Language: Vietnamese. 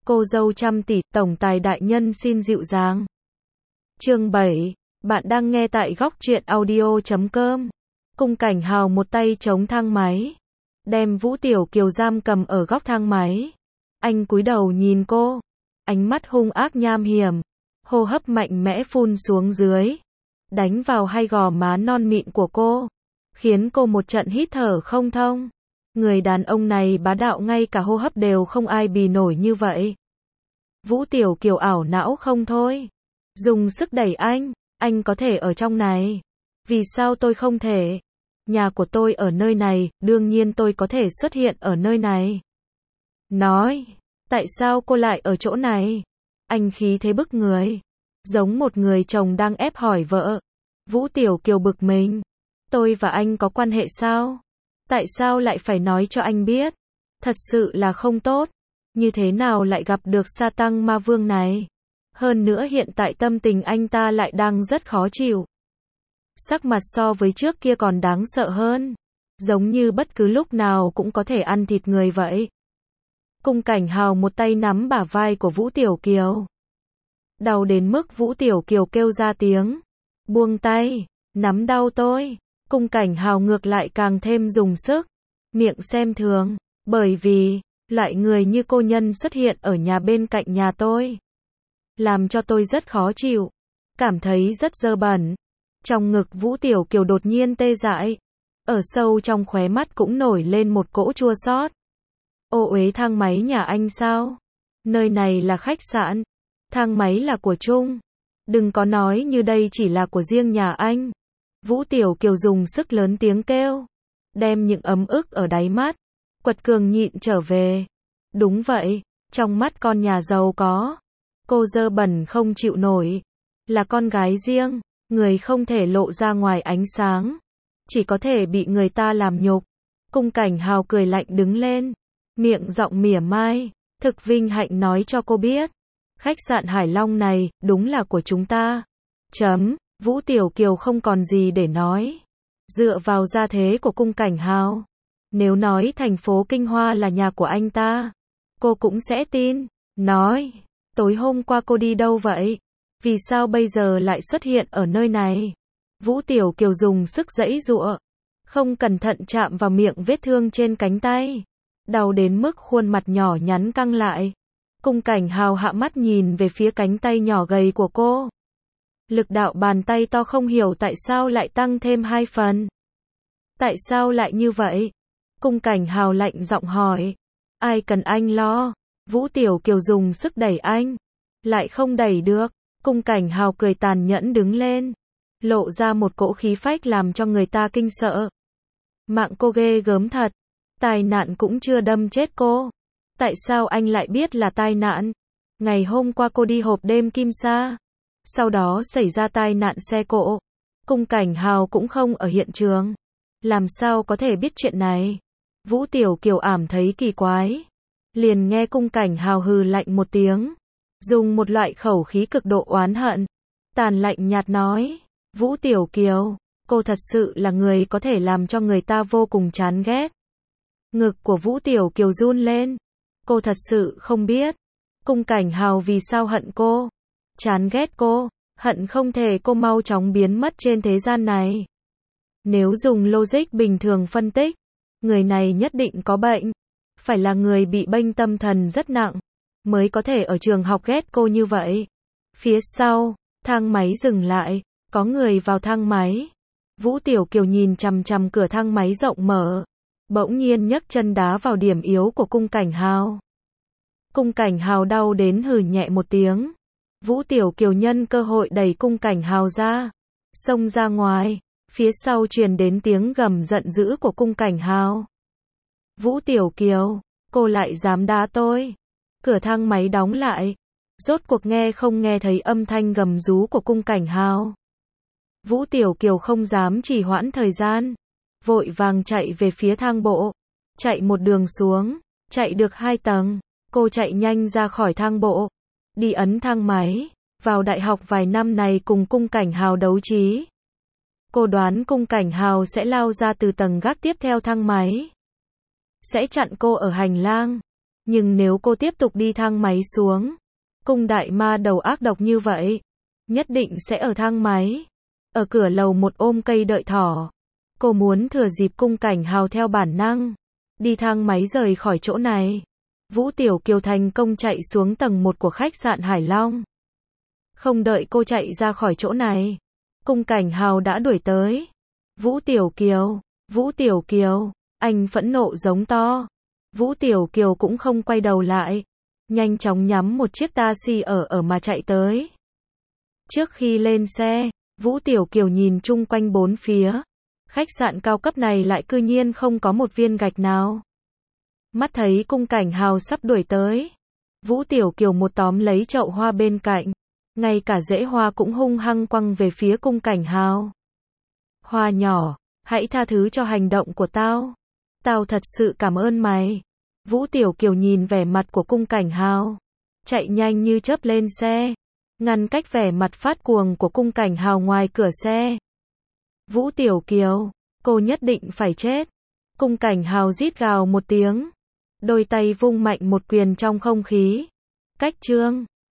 Cô dâu trăm tỷ, tổng tài đại nhân xin dịu dàng. Chương 7. Bạn đang nghe tại góc truyện audio.com. Cung Cảnh Hào một tay chống thang máy, đem Vũ Tiểu Kiều giam cầm ở góc thang máy. Anh cúi đầu nhìn cô, ánh mắt hung ác nham hiểm, hô hấp mạnh mẽ phun xuống dưới, đánh vào hai gò má non mịn của cô, khiến cô một trận hít thở không thông. Người đàn ông này bá đạo ngay cả hô hấp đều không ai bì nổi như vậy. Vũ Tiểu Kiều ảo não không thôi, dùng sức đẩy anh có thể ở trong này. Vì sao tôi không thể? Nhà của tôi ở nơi này, đương nhiên tôi có thể xuất hiện ở nơi này. Nói, tại sao cô lại ở chỗ này? Anh khí thế bức người, giống một người chồng đang ép hỏi vợ. Vũ Tiểu Kiều bực mình, tôi và anh có quan hệ sao? Tại sao lại phải nói cho anh biết? Thật sự là không tốt. Như thế nào lại gặp được sa tăng ma vương này? Hơn nữa hiện tại tâm tình anh ta lại đang rất khó chịu. Sắc mặt so với trước kia còn đáng sợ hơn, giống như bất cứ lúc nào cũng có thể ăn thịt người vậy. Cung Cảnh Hào một tay nắm bả vai của Vũ Tiểu Kiều. Đau đến mức Vũ Tiểu Kiều kêu ra tiếng. Buông tay, nắm đau tôi. Cung Cảnh Hào ngược lại càng thêm dùng sức, miệng xem thường, bởi vì, loại người như cô nhân xuất hiện ở nhà bên cạnh nhà tôi. Làm cho tôi rất khó chịu, cảm thấy rất dơ bẩn. Trong ngực Vũ Tiểu Kiều đột nhiên tê dại, ở sâu trong khóe mắt cũng nổi lên một cỗ chua xót. Ô uế thang máy nhà anh sao? Nơi này là khách sạn, thang máy là của chung. Đừng có nói như đây chỉ là của riêng nhà anh. Vũ Tiểu Kiều dùng sức lớn tiếng kêu, đem những ấm ức ở đáy mắt, quật cường nhịn trở về. Đúng vậy, trong mắt con nhà giàu có, cô dơ bẩn không chịu nổi, là con gái riêng, người không thể lộ ra ngoài ánh sáng, chỉ có thể bị người ta làm nhục. Cung Cảnh Hào cười lạnh đứng lên, miệng giọng mỉa mai, thực vinh hạnh nói cho cô biết, khách sạn Hải Long này, đúng là của chúng ta. Vũ Tiểu Kiều không còn gì để nói. Dựa vào gia thế của Cung Cảnh Hào, nếu nói thành phố Kinh Hoa là nhà của anh ta, cô cũng sẽ tin. Nói, tối hôm qua cô đi đâu vậy? Vì sao bây giờ lại xuất hiện ở nơi này? Vũ Tiểu Kiều dùng sức giãy giụa, không cẩn thận chạm vào miệng vết thương trên cánh tay, đau đến mức khuôn mặt nhỏ nhắn căng lại. Cung Cảnh Hào hạ mắt nhìn về phía cánh tay nhỏ gầy của cô. Lực đạo bàn tay to không hiểu tại sao lại tăng thêm 2 phần. Tại sao lại như vậy? Cung Cảnh Hào lạnh giọng hỏi. Ai cần anh lo? Vũ Tiểu Kiều dùng sức đẩy anh, lại không đẩy được. Cung Cảnh Hào cười tàn nhẫn đứng lên, lộ ra một cỗ khí phách làm cho người ta kinh sợ. Mạng cô ghê gớm thật, tai nạn cũng chưa đâm chết cô. Tại sao anh lại biết là tai nạn? Ngày hôm qua cô đi hộp đêm Kim Sa, sau đó xảy ra tai nạn xe cộ. Cung Cảnh Hào cũng không ở hiện trường, làm sao có thể biết chuyện này? Vũ Tiểu Kiều ảm thấy kỳ quái, liền nghe Cung Cảnh Hào hừ lạnh một tiếng, dùng một loại khẩu khí cực độ oán hận, tàn lạnh nhạt nói, Vũ Tiểu Kiều, cô thật sự là người có thể làm cho người ta vô cùng chán ghét. Ngực của Vũ Tiểu Kiều run lên, cô thật sự không biết, Cung Cảnh Hào vì sao hận cô, chán ghét cô, hận không thể cô mau chóng biến mất trên thế gian này. Nếu dùng logic bình thường phân tích, người này nhất định có bệnh, phải là người bị bệnh tâm thần rất nặng, mới có thể ở trường học ghét cô như vậy. Phía sau, thang máy dừng lại, có người vào thang máy. Vũ Tiểu Kiều nhìn chằm chằm cửa thang máy rộng mở, bỗng nhiên nhấc chân đá vào điểm yếu của Cung Cảnh Hào. Cung Cảnh Hào đau đến hừ nhẹ một tiếng. Vũ Tiểu Kiều nhân cơ hội đẩy Cung Cảnh Hào ra, xông ra ngoài, phía sau truyền đến tiếng gầm giận dữ của Cung Cảnh Hào. Vũ Tiểu Kiều, cô lại dám đá tôi. Cửa thang máy đóng lại, rốt cuộc nghe không nghe thấy âm thanh gầm rú của Cung Cảnh Hào. Vũ Tiểu Kiều không dám trì hoãn thời gian, vội vàng chạy về phía thang bộ, chạy một đường xuống, chạy được 2 tầng, cô chạy nhanh ra khỏi thang bộ, đi ấn thang máy, vào đại học vài năm này cùng Cung Cảnh Hào đấu trí. Cô đoán Cung Cảnh Hào sẽ lao ra từ tầng gác tiếp theo thang máy, sẽ chặn cô ở hành lang, Nhưng nếu cô tiếp tục đi thang máy xuống, cung đại ma đầu ác độc như vậy, nhất định sẽ ở thang máy, ở cửa lầu một ôm cây đợi thỏ. Cô muốn thừa dịp cung cảnh hào theo bản năng, đi thang máy rời khỏi chỗ này. Vũ Tiểu Kiều thành công chạy xuống tầng 1 của khách sạn Hải Long. Không đợi cô chạy ra khỏi chỗ này, cung cảnh hào đã đuổi tới. Vũ Tiểu Kiều, anh phẫn nộ giống to. Vũ Tiểu Kiều cũng không quay đầu lại, nhanh chóng nhắm một chiếc taxi ở mà chạy tới. Trước khi lên xe, Vũ Tiểu Kiều nhìn chung quanh bốn phía. Khách sạn cao cấp này lại cư nhiên không có một viên gạch nào. Mắt thấy cung cảnh hào sắp đuổi tới, Vũ Tiểu Kiều một tóm lấy chậu hoa bên cạnh, ngay cả rễ hoa cũng hung hăng quăng về phía cung cảnh hào. Hoa nhỏ, hãy tha thứ cho hành động của tao. Tao thật sự cảm ơn mày. Vũ Tiểu Kiều nhìn vẻ mặt của cung cảnh hào, chạy nhanh như chớp lên xe, ngăn cách vẻ mặt phát cuồng của cung cảnh hào ngoài cửa xe. Vũ Tiểu Kiều, cô nhất định phải chết. Cung cảnh hào rít gào một tiếng, đôi tay vung mạnh một quyền trong không khí. Cách chương